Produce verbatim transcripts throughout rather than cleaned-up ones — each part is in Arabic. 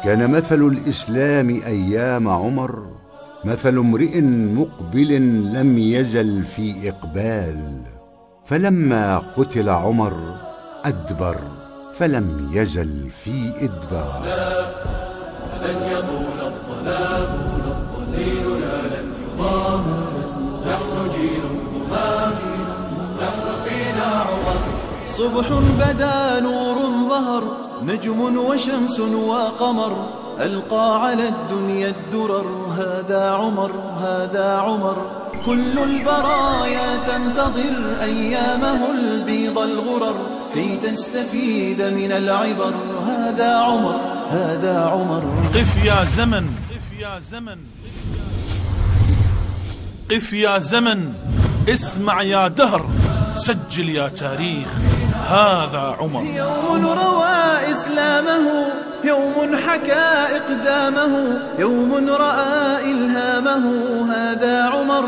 كان مثل الإسلام أيام عمر مثل امرئ مقبل لم يزل في إقبال، فلما قتل عمر أدبر فلم يزل في إدبار. لن يطول الظلام ديننا لن يضام، نحن جيل همام، نحن فينا عمر. صبح بدا نور ظهر، نجم وشمس وقمر، ألقى على الدنيا الدرر. هذا عمر هذا عمر، كل البرايا تنتظر أيامه البيض الغرر، كي تستفيد من العبر. هذا عمر هذا عمر. قف يا زمن قف يا زمن قف يا زمن، اسمع يا دهر، سجل يا تاريخ. هذا عمر. يوم روى إسلامه، يوم حكى إقدامه، يوم رأى إلهامه. هذا عمر.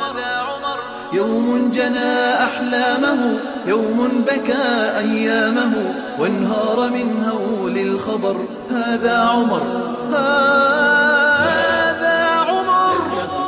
يوم جنى أحلامه، يوم بكى أيامه، وانهار من هول الخبر. هذا عمر هذا عمر.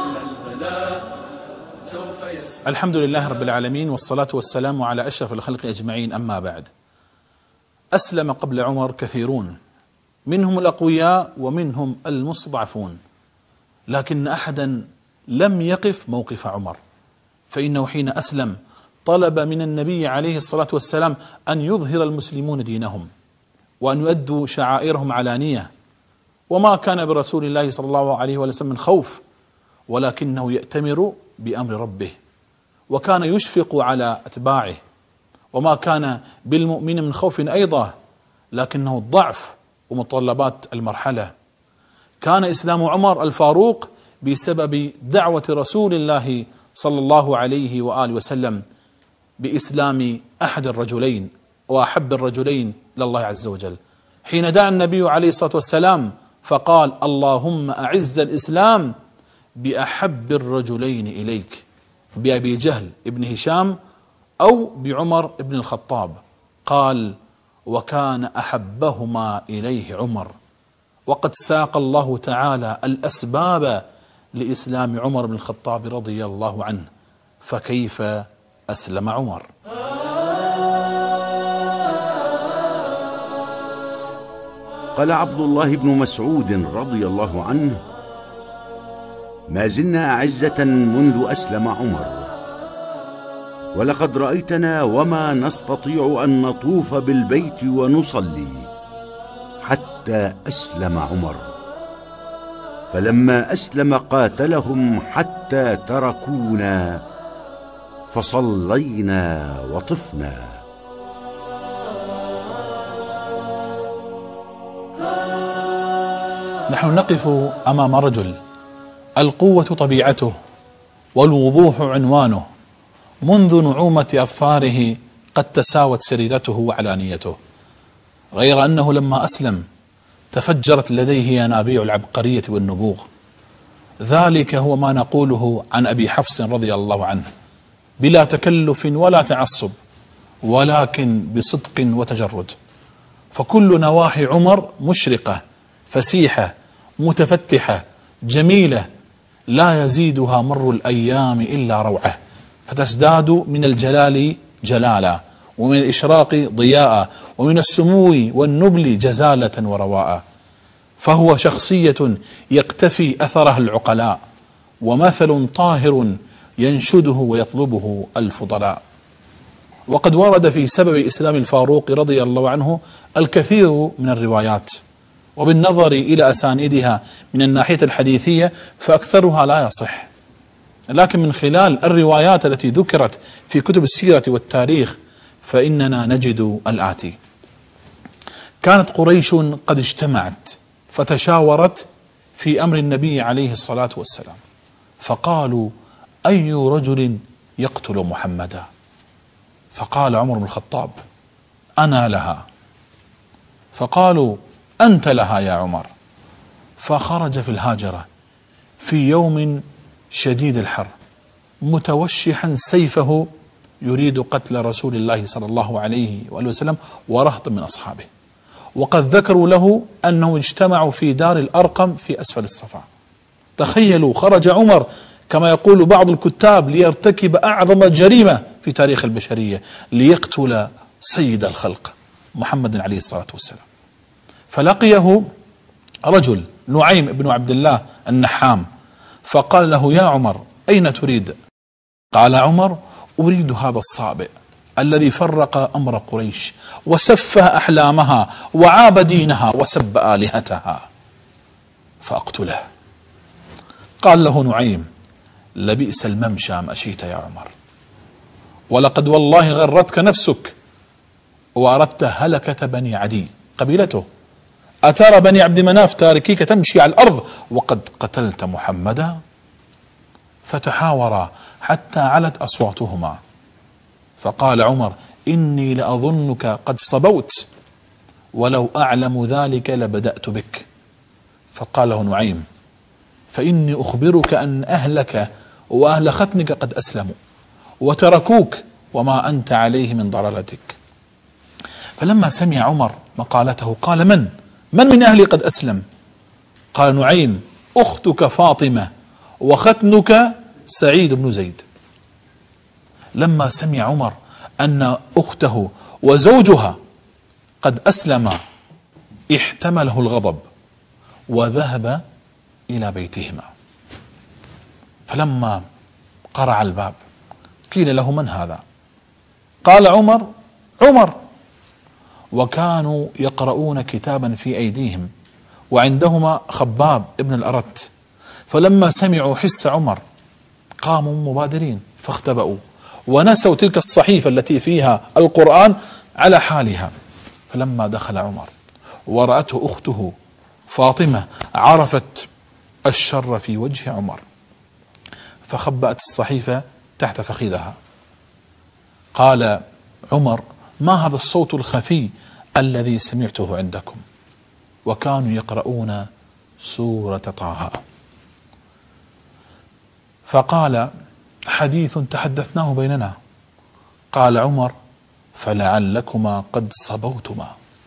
الحمد لله رب العالمين، والصلاة والسلام على أشرف الخلق أجمعين، أما بعد. أسلم قبل عمر كثيرون، منهم الأقوياء ومنهم المستضعفون، لكن أحدا لم يقف موقف عمر، فإنه حين أسلم طلب من النبي عليه الصلاة والسلام أن يظهر المسلمون دينهم وأن يؤدوا شعائرهم علانية، وما كان برسول الله صلى الله عليه وسلم من خوف، ولكنه يأتمر بأمر ربه، وكان يشفق على أتباعه، وما كان بالمؤمن من خوف أيضا، لكنه الضعف ومتطلبات المرحلة. كان إسلام عمر الفاروق بسبب دعوة رسول الله صلى الله عليه وآله وسلم بإسلام أحد الرجلين وأحب الرجلين لله عز وجل، حين دعا النبي عليه الصلاة والسلام فقال: اللهم أعز الإسلام بأحب الرجلين إليك، بأبي جهل ابن هشام أو بعمر ابن الخطاب. قال: وكان أحبهما إليه عمر. وقد ساق الله تعالى الأسباب لإسلام عمر بن الخطاب رضي الله عنه، فكيف أسلم عمر؟ قال عبد الله بن مسعود رضي الله عنه: ما زلنا أعزة منذ أسلم عمر، ولقد رأيتنا وما نستطيع أن نطوف بالبيت ونصلي حتى أسلم عمر، فلما أسلم قاتلهم حتى تركونا فصلينا وطفنا. نحن نقف أمام رجل القوة طبيعته والوضوح عنوانه، منذ نعومة أظفاره قد تساوت سريرته وعلانيته، غير أنه لما أسلم تفجرت لديه ينابيع العبقرية والنبوغ. ذلك هو ما نقوله عن أبي حفص رضي الله عنه، بلا تكلف ولا تعصب، ولكن بصدق وتجرد. فكل نواحي عمر مشرقة فسيحة متفتحة جميلة، لا يزيدها مر الأيام إلا روعة، فتزداد من الجلال جلالا، ومن الإشراق ضياء، ومن السمو والنبل جزالة ورواء. فهو شخصية يقتفي أثرها العقلاء، ومثل طاهر ينشده ويطلبه الفضلاء. وقد ورد في سبب إسلام الفاروق رضي الله عنه الكثير من الروايات، وبالنظر إلى أسانيدها من الناحية الحديثية فأكثرها لا يصح، لكن من خلال الروايات التي ذكرت في كتب السيرة والتاريخ فإننا نجد الآتي: كانت قريش قد اجتمعت فتشاورت في أمر النبي عليه الصلاة والسلام، فقالوا: أي رجل يقتل محمدا؟ فقال عمر بن الخطاب: أنا لها. فقالوا: أنت لها يا عمر. فخرج في الهاجرة في يوم شديد الحر متوشحا سيفه يريد قتل رسول الله صلى الله عليه وآله وسلم ورهط من أصحابه، وقد ذكروا له أنه اجتمعوا في دار الأرقم في أسفل الصفا. تخيلوا، خرج عمر كما يقول بعض الكتاب ليرتكب أعظم جريمة في تاريخ البشرية، ليقتل سيد الخلق محمد عليه الصلاة والسلام. فلقيه رجل نعيم بن عبد الله النحام، فقال له: يا عمر أين تريد؟ قال عمر: أريد هذا الصابئ الذي فرق أمر قريش وسفه أحلامها وعاب دينها وسب آلهتها، فأقتله. قال له نعيم: لبئس الممشى مشيت يا عمر، ولقد والله غرتك نفسك وأردت هلكة بني عدي قبيلته، أترى بني عبد مناف تاركيك تمشي على الأرض وقد قتلت محمدا؟ فتحاورا حتى علت أصواتهما، فقال عمر: إني لأظنك قد صبوت، ولو أعلم ذلك لبدأت بك. فقال له نعيم: فإني أخبرك أن أهلك وأهل ختنك قد أسلموا وتركوك وما أنت عليه من ضلالتك. فلما سمع عمر مقالته قال: من؟ من من أهلي قد أسلم؟ قال نعيم: أختك فاطمة وختنك سعيد بن زيد. لما سمع عمر أن أخته وزوجها قد أسلم احتمله الغضب وذهب إلى بيتهما. فلما قرع الباب قيل له: من هذا؟ قال عمر: عمر. وكانوا يقرؤون كتابا في أيديهم وعندهما خباب ابن الأرت، فلما سمعوا حس عمر قاموا مبادرين فاختبأوا ونسوا تلك الصحيفة التي فيها القرآن على حالها. فلما دخل عمر ورأته أخته فاطمة عرفت الشر في وجه عمر، فخبأت الصحيفة تحت فخذها. قال عمر: ما هذا الصوت الخفي الذي سمعته عندكم؟ وكانوا يقرؤون سورة طه. فقال: حديث تحدثناه بيننا. قال عمر: فلعلكما قد صبوتما.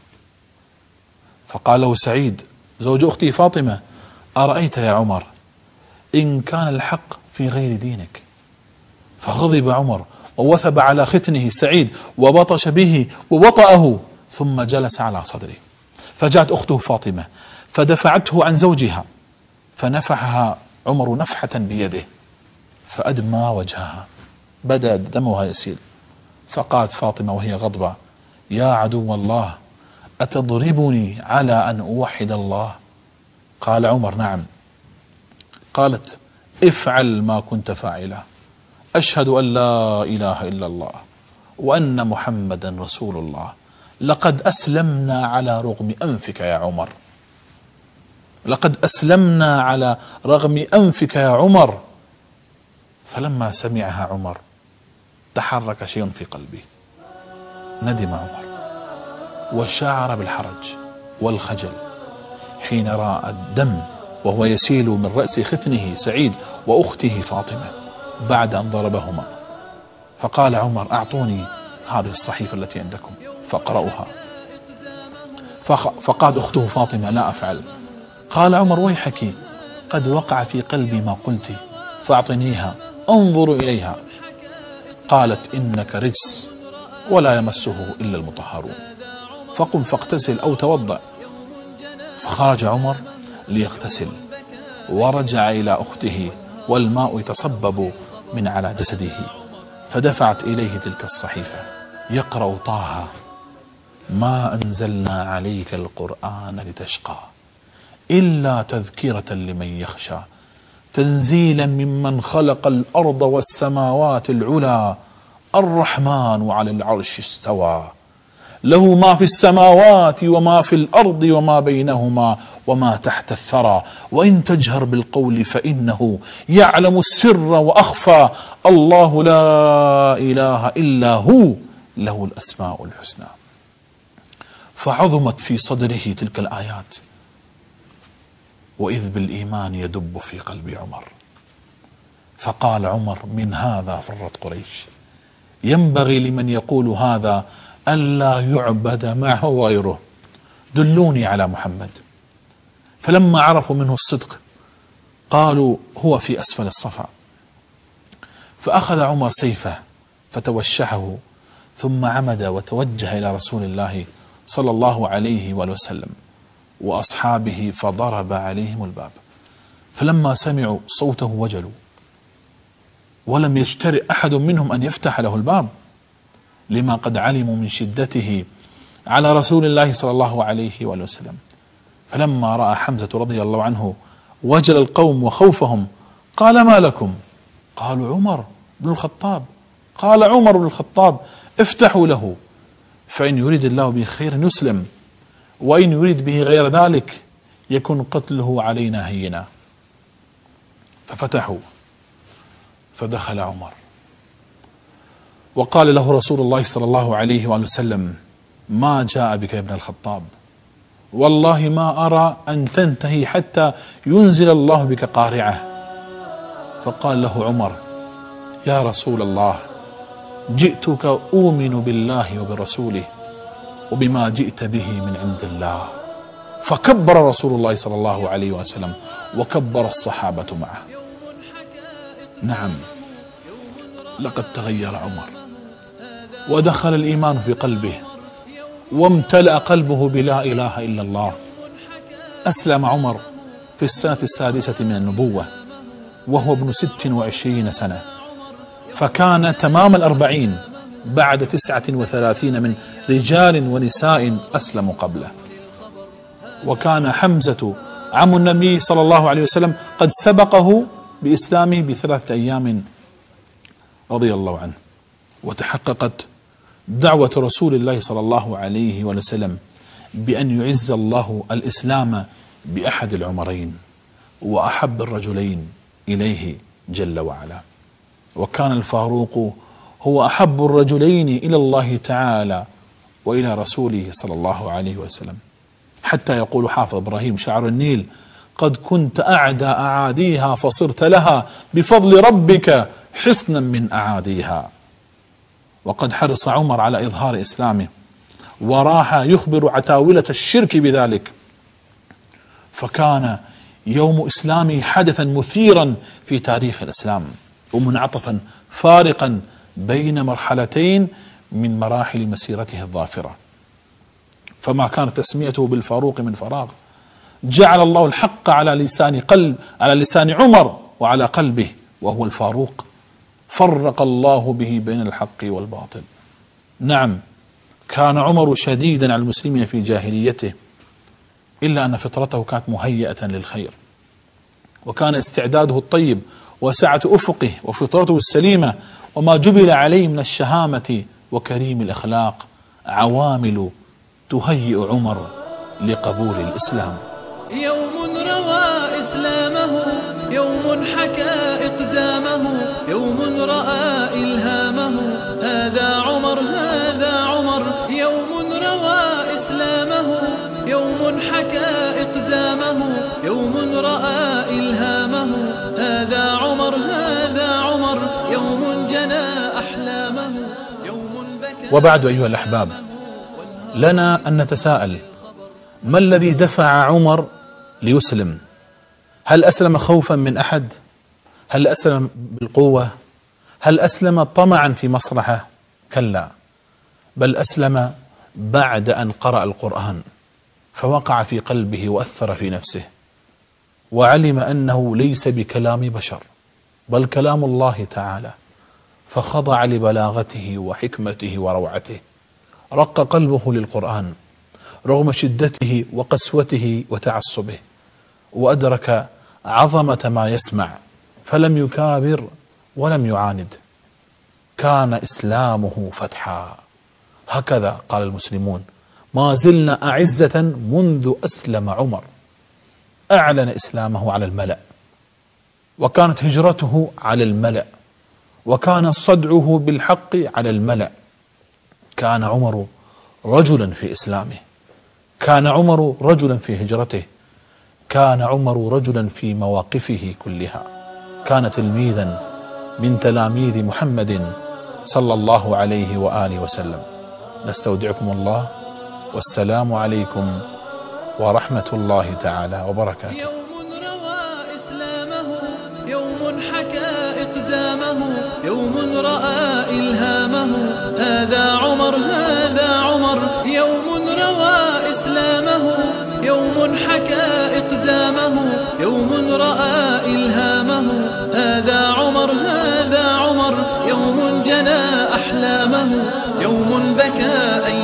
فقال له سعيد زوج أختي فاطمة: أرأيت يا عمر إن كان الحق في غير دينك؟ فغضب عمر ووثب على ختنه سعيد وبطش به ووطأه ثم جلس على صدره. فجاءت أخته فاطمة فدفعته عن زوجها فنفحها عمر نفحة بيده فأدمى وجهها، بدأ دمها يسيل. فقالت فاطمة وهي غضبة: يا عدو الله أتضربني على أن أوحد الله؟ قال عمر: نعم. قالت: افعل ما كنت فاعلا، أشهد أن لا إله إلا الله وأن محمدا رسول الله، لقد أسلمنا على رغم أنفك يا عمر، لقد أسلمنا على رغم أنفك يا عمر. فلما سمعها عمر تحرك شيء في قلبه، ندم عمر وشعر بالحرج والخجل حين رأى الدم وهو يسيل من رأس ختنه سعيد وأخته فاطمة بعد أن ضربهما. فقال عمر: أعطوني هذه الصحيفة التي عندكم فاقرأوها. فقالت أخته فاطمة: لا أفعل. قال عمر: ويحك، قد وقع في قلبي ما قلت فاعطنيها انظر إليها. قالت: إنك رجس ولا يمسه إلا المطهرون، فقم فاغتسل أو توضأ. فخرج عمر ليغتسل ورجع إلى أخته والماء يتصبب من على جسده، فدفعت إليه تلك الصحيفة. يقرأ طه: ما أنزلنا عليك القرآن لتشقى إلا تذكرة لمن يخشى تنزيلا ممن خلق الأرض والسماوات العلى الرحمن على العرش استوى له ما في السماوات وما في الأرض وما بينهما وما تحت الثرى وإن تجهر بالقول فإنه يعلم السر وأخفى الله لا إله إلا هو له الأسماء الحسنى. فعظمت في صدره تلك الآيات، وإذ بالإيمان يدب في قلب عمر. فقال عمر: من هذا فرت قريش، ينبغي لمن يقول هذا ألا يعبد معه غيره، دلوني على محمد. فلما عرفوا منه الصدق قالوا هو في أسفل الصفا. فأخذ عمر سيفه فتوشحه ثم عمد وتوجه إلى رسول الله صلى الله عليه وآله وسلم وأصحابه فضرب عليهم الباب. فلما سمعوا صوته وجلوا، ولم يجترئ أحد منهم أن يفتح له الباب لما قد علموا من شدته على رسول الله صلى الله عليه وآله وسلم. فلما رأى حمزة رضي الله عنه وجل القوم وخوفهم قال ما لكم؟ قالوا عمر بن الخطاب. قال عمر بن الخطاب افتحوا له، فإن يريد الله به خير يسلم، وإن يريد به غير ذلك يكون قتله علينا هينا. ففتحوا، فدخل عمر وقال له رسول الله صلى الله عليه وآله وسلم ما جاء بك يا ابن الخطاب؟ والله ما أرى أن تنتهي حتى ينزل الله بك قارعة. فقال له عمر يا رسول الله جئتك أؤمن بالله وبرسوله وبما جئت به من عند الله. فكبر رسول الله صلى الله عليه وسلم وكبر الصحابة معه. نعم، لقد تغير عمر ودخل الإيمان في قلبه وامتلأ قلبه بلا إله إلا الله. أسلم عمر في السنة السادسة من النبوة وهو ابن ست وعشرين سنة، فكان تمام الأربعين بعد تسعة وثلاثين من رجال ونساء أسلموا قبله. وكان حمزة عم النبي صلى الله عليه وسلم قد سبقه بإسلامه بثلاثة أيام رضي الله عنه. وتحققت دعوة رسول الله صلى الله عليه وسلم بأن يعز الله الإسلام بأحد العمرين وأحب الرجلين إليه جل وعلا. وكان الفاروق هو أحب الرجلين إلى الله تعالى وإلى رسوله صلى الله عليه وسلم، حتى يقول حافظ إبراهيم شاعر النيل قد كنت أعدى أعاديها فصرت لها بفضل ربك حصنا من أعاديها. وقد حرص عمر على إظهار إسلامه وراح يخبر عتاولة الشرك بذلك، فكان يوم إسلامه حدثا مثيرا في تاريخ الإسلام ومنعطفا فارقا بين مرحلتين من مراحل مسيرته الظافرة. فما كانت تسميته بالفاروق من فراغ، جعل الله الحق على لسان قلب على لسان عمر وعلى قلبه وهو الفاروق، فرق الله به بين الحق والباطل. نعم، كان عمر شديدا على المسلمين في جاهليته، إلا أن فطرته كانت مهيئة للخير، وكان استعداده الطيب وسعة أفقه وفطرته السليمة وما جبل عليه من الشهامة وكريم الأخلاق عوامل تهيئ عمر لقبول الإسلام. يوم روى إسلامه، يوم حكى إقدامه، يوم رأى إلهامه، هذا عمر هذا عمر. يوم روى إسلامه، يوم حكى إقدامه، يوم رأى إلهامه، هذا عمر هذا عمر. يوم جنى أحلامه، يوم بكى. وبعد أيها الأحباب، لنا أن نتساءل ما الذي دفع عمر ليسلم؟ هل أسلم خوفا من أحد؟ هل أسلم بالقوة؟ هل أسلم طمعا في مصلحة؟ كلا، بل أسلم بعد أن قرأ القرآن فوقع في قلبه وأثر في نفسه، وعلم أنه ليس بكلام بشر بل كلام الله تعالى، فخضع لبلاغته وحكمته وروعته، رق قلبه للقرآن رغم شدته وقسوته وتعصبه، وأدرك عظمة ما يسمع فلم يكابر ولم يعاند. كان إسلامه فتحا، هكذا قال المسلمون ما زلنا أعزة منذ أسلم عمر. أعلن إسلامه على الملأ، وكانت هجرته على الملأ، وكان صدعه بالحق على الملأ. كان عمر رجلا في إسلامه، كان عمر رجلا في هجرته، كان عمر رجلا في مواقفه كلها، كان تلميذا من تلاميذ محمد صلى الله عليه وآله وسلم. نستودعكم الله، والسلام عليكم ورحمة الله تعالى وبركاته. يوم روى إسلامه، يوم حكى إقدامه، يوم رأى إلهامه، هذا عمر هذا عمر. يوم روى إسلامه، يوم حكى إقدامه، يوم رأى إلهامه، هذا عمر هذا عمر. يوم جنى أحلامه، يوم بكى